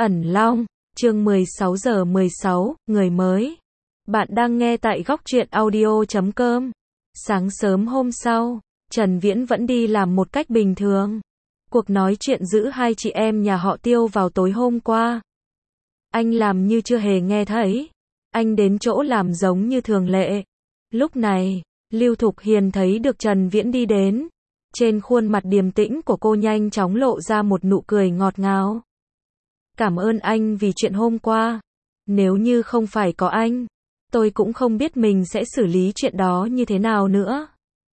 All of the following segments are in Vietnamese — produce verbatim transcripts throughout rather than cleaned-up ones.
Ẩn Long, chương mười sáu giờ mười sáu, người mới. Bạn đang nghe tại góc truyện audio chấm com. Sáng sớm hôm sau, Trần Viễn vẫn đi làm một cách bình thường. Cuộc nói chuyện giữa hai chị em nhà họ Tiêu vào tối hôm qua, anh làm như chưa hề nghe thấy. Anh đến chỗ làm giống như thường lệ. Lúc này, Lưu Thục Hiền thấy được Trần Viễn đi đến. Trên khuôn mặt điềm tĩnh của cô nhanh chóng lộ ra một nụ cười ngọt ngào. Cảm ơn anh vì chuyện hôm qua. Nếu như không phải có anh, tôi cũng không biết mình sẽ xử lý chuyện đó như thế nào nữa.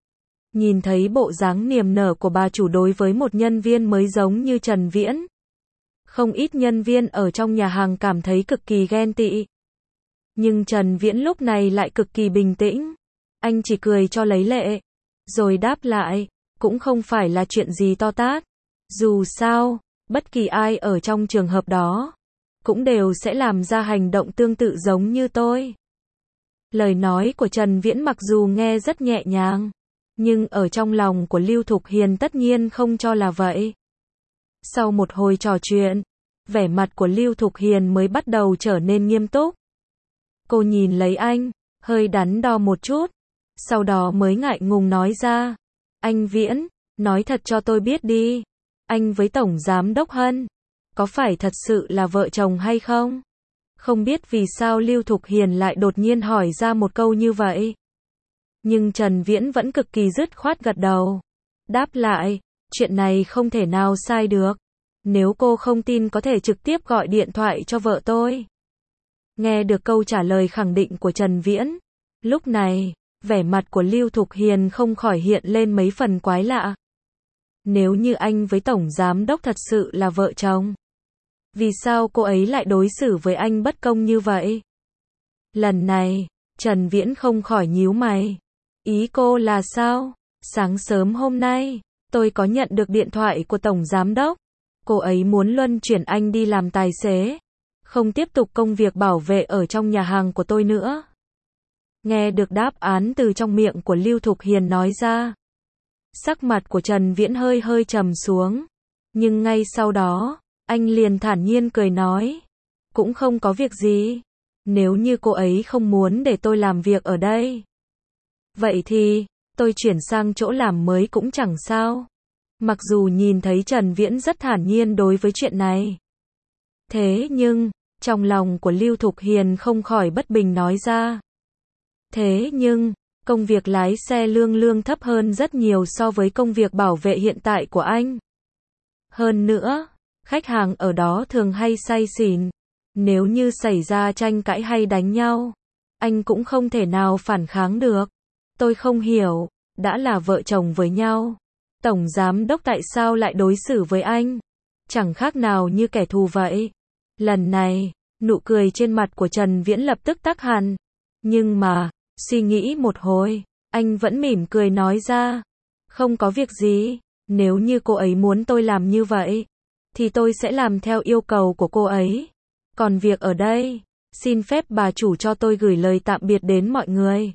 Nhìn thấy bộ dáng niềm nở của bà chủ đối với một nhân viên mới giống như Trần Viễn, không ít nhân viên ở trong nhà hàng cảm thấy cực kỳ ghen tị. Nhưng Trần Viễn lúc này lại cực kỳ bình tĩnh. Anh chỉ cười cho lấy lệ, rồi đáp lại, cũng không phải là chuyện gì to tát. Dù sao, bất kỳ ai ở trong trường hợp đó, cũng đều sẽ làm ra hành động tương tự giống như tôi. Lời nói của Trần Viễn mặc dù nghe rất nhẹ nhàng, nhưng ở trong lòng của Lưu Thục Hiền tất nhiên không cho là vậy. Sau một hồi trò chuyện, vẻ mặt của Lưu Thục Hiền mới bắt đầu trở nên nghiêm túc. Cô nhìn lấy anh, hơi đắn đo một chút, sau đó mới ngại ngùng nói ra, anh Viễn, nói thật cho tôi biết đi, anh với Tổng Giám Đốc Hân, có phải thật sự là vợ chồng hay không? Không biết vì sao Lưu Thục Hiền lại đột nhiên hỏi ra một câu như vậy. Nhưng Trần Viễn vẫn cực kỳ dứt khoát gật đầu. Đáp lại, chuyện này không thể nào sai được. Nếu cô không tin có thể trực tiếp gọi điện thoại cho vợ tôi. Nghe được câu trả lời khẳng định của Trần Viễn, lúc này, vẻ mặt của Lưu Thục Hiền không khỏi hiện lên mấy phần quái lạ. Nếu như anh với Tổng Giám Đốc thật sự là vợ chồng, vì sao cô ấy lại đối xử với anh bất công như vậy? Lần này, Trần Viễn không khỏi nhíu mày. Ý cô là sao? Sáng sớm hôm nay, tôi có nhận được điện thoại của Tổng Giám Đốc. Cô ấy muốn luân chuyển anh đi làm tài xế, không tiếp tục công việc bảo vệ ở trong nhà hàng của tôi nữa. Nghe được đáp án từ trong miệng của Lưu Thục Hiền nói ra, sắc mặt của Trần Viễn hơi hơi trầm xuống. Nhưng ngay sau đó, anh liền thản nhiên cười nói, cũng không có việc gì. Nếu như cô ấy không muốn để tôi làm việc ở đây, vậy thì, tôi chuyển sang chỗ làm mới cũng chẳng sao. Mặc dù nhìn thấy Trần Viễn rất thản nhiên đối với chuyện này. Thế nhưng, trong lòng của Lưu Thục Hiền không khỏi bất bình nói ra. Thế nhưng, công việc lái xe lương lương thấp hơn rất nhiều so với công việc bảo vệ hiện tại của anh. Hơn nữa, khách hàng ở đó thường hay say xỉn. Nếu như xảy ra tranh cãi hay đánh nhau, anh cũng không thể nào phản kháng được. Tôi không hiểu, đã là vợ chồng với nhau, Tổng Giám Đốc tại sao lại đối xử với anh chẳng khác nào như kẻ thù vậy. Lần này, nụ cười trên mặt của Trần Viễn lập tức tắt hẳn. Nhưng mà, suy nghĩ một hồi, anh vẫn mỉm cười nói ra, không có việc gì, nếu như cô ấy muốn tôi làm như vậy, thì tôi sẽ làm theo yêu cầu của cô ấy. Còn việc ở đây, xin phép bà chủ cho tôi gửi lời tạm biệt đến mọi người.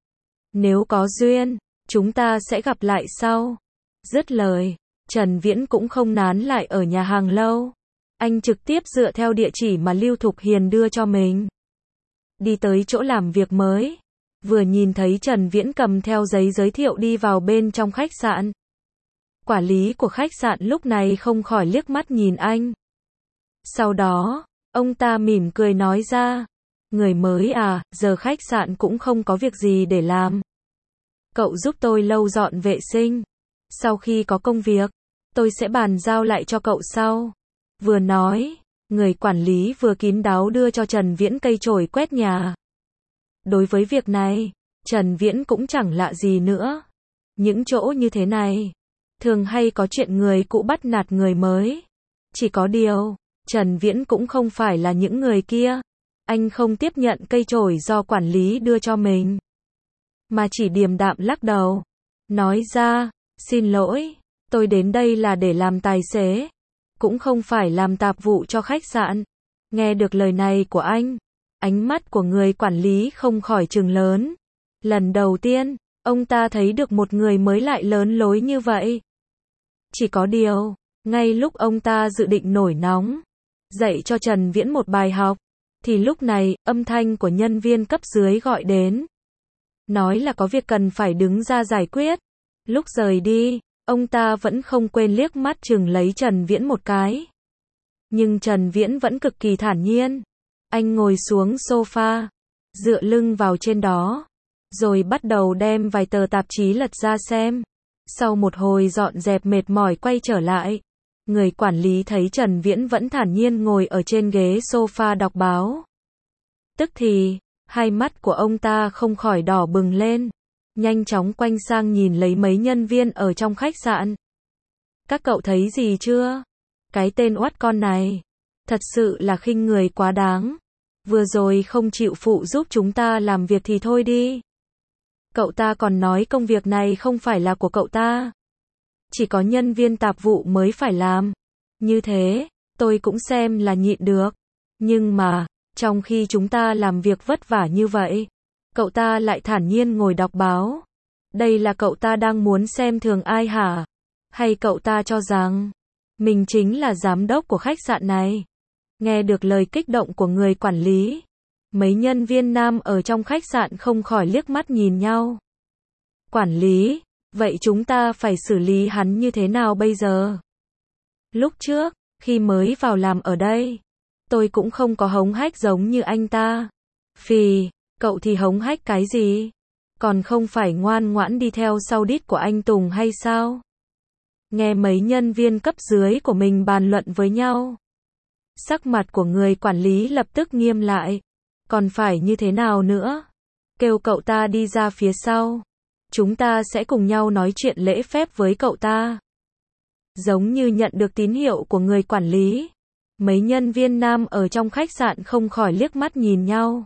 Nếu có duyên, chúng ta sẽ gặp lại sau. Dứt lời, Trần Viễn cũng không nán lại ở nhà hàng lâu. Anh trực tiếp dựa theo địa chỉ mà Lưu Thục Hiền đưa cho mình, đi tới chỗ làm việc mới. Vừa nhìn thấy Trần Viễn cầm theo giấy giới thiệu đi vào bên trong khách sạn, quản lý của khách sạn lúc này không khỏi liếc mắt nhìn anh. Sau đó, ông ta mỉm cười nói ra, người mới à, giờ khách sạn cũng không có việc gì để làm. Cậu giúp tôi lau dọn vệ sinh. Sau khi có công việc, tôi sẽ bàn giao lại cho cậu sau. Vừa nói, người quản lý vừa kín đáo đưa cho Trần Viễn cây chổi quét nhà. Đối với việc này, Trần Viễn cũng chẳng lạ gì nữa. Những chỗ như thế này, thường hay có chuyện người cũ bắt nạt người mới. Chỉ có điều, Trần Viễn cũng không phải là những người kia. Anh không tiếp nhận cây chổi do quản lý đưa cho mình, mà chỉ điềm đạm lắc đầu, nói ra, xin lỗi, tôi đến đây là để làm tài xế, cũng không phải làm tạp vụ cho khách sạn. Nghe được lời này của anh, ánh mắt của người quản lý không khỏi trừng lớn. Lần đầu tiên, ông ta thấy được một người mới lại lớn lối như vậy. Chỉ có điều, ngay lúc ông ta dự định nổi nóng, dạy cho Trần Viễn một bài học. Thì lúc này, âm thanh của nhân viên cấp dưới gọi đến. Nói là có việc cần phải đứng ra giải quyết. Lúc rời đi, ông ta vẫn không quên liếc mắt chừng lấy Trần Viễn một cái. Nhưng Trần Viễn vẫn cực kỳ thản nhiên. Anh ngồi xuống sofa, dựa lưng vào trên đó, rồi bắt đầu đem vài tờ tạp chí lật ra xem. Sau một hồi dọn dẹp mệt mỏi quay trở lại, người quản lý thấy Trần Viễn vẫn thản nhiên ngồi ở trên ghế sofa đọc báo. Tức thì, hai mắt của ông ta không khỏi đỏ bừng lên, nhanh chóng quay sang nhìn lấy mấy nhân viên ở trong khách sạn. Các cậu thấy gì chưa? Cái tên oát con này, thật sự là khinh người quá đáng. Vừa rồi không chịu phụ giúp chúng ta làm việc thì thôi đi. Cậu ta còn nói công việc này không phải là của cậu ta. Chỉ có nhân viên tạp vụ mới phải làm. Như thế, tôi cũng xem là nhịn được. Nhưng mà, trong khi chúng ta làm việc vất vả như vậy, cậu ta lại thản nhiên ngồi đọc báo. Đây là cậu ta đang muốn xem thường ai hả? Hay cậu ta cho rằng mình chính là giám đốc của khách sạn này? Nghe được lời kích động của người quản lý, mấy nhân viên nam ở trong khách sạn không khỏi liếc mắt nhìn nhau. Quản lý, vậy chúng ta phải xử lý hắn như thế nào bây giờ? Lúc trước, khi mới vào làm ở đây, tôi cũng không có hống hách giống như anh ta. Phì, cậu thì hống hách cái gì? Còn không phải ngoan ngoãn đi theo sau đít của anh Tùng hay sao? Nghe mấy nhân viên cấp dưới của mình bàn luận với nhau, sắc mặt của người quản lý lập tức nghiêm lại. Còn phải như thế nào nữa? Kêu cậu ta đi ra phía sau. Chúng ta sẽ cùng nhau nói chuyện lễ phép với cậu ta. Giống như nhận được tín hiệu của người quản lý, mấy nhân viên nam ở trong khách sạn không khỏi liếc mắt nhìn nhau.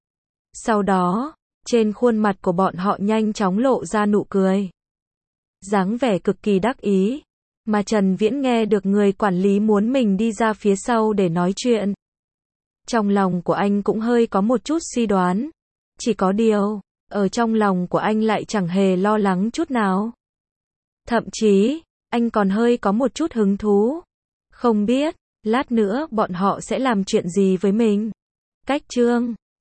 Sau đó, trên khuôn mặt của bọn họ nhanh chóng lộ ra nụ cười, dáng vẻ cực kỳ đắc ý. Mà Trần Viễn nghe được người quản lý muốn mình đi ra phía sau để nói chuyện, trong lòng của anh cũng hơi có một chút suy đoán. Chỉ có điều, ở trong lòng của anh lại chẳng hề lo lắng chút nào. Thậm chí, anh còn hơi có một chút hứng thú. Không biết, lát nữa bọn họ sẽ làm chuyện gì với mình. Cách chương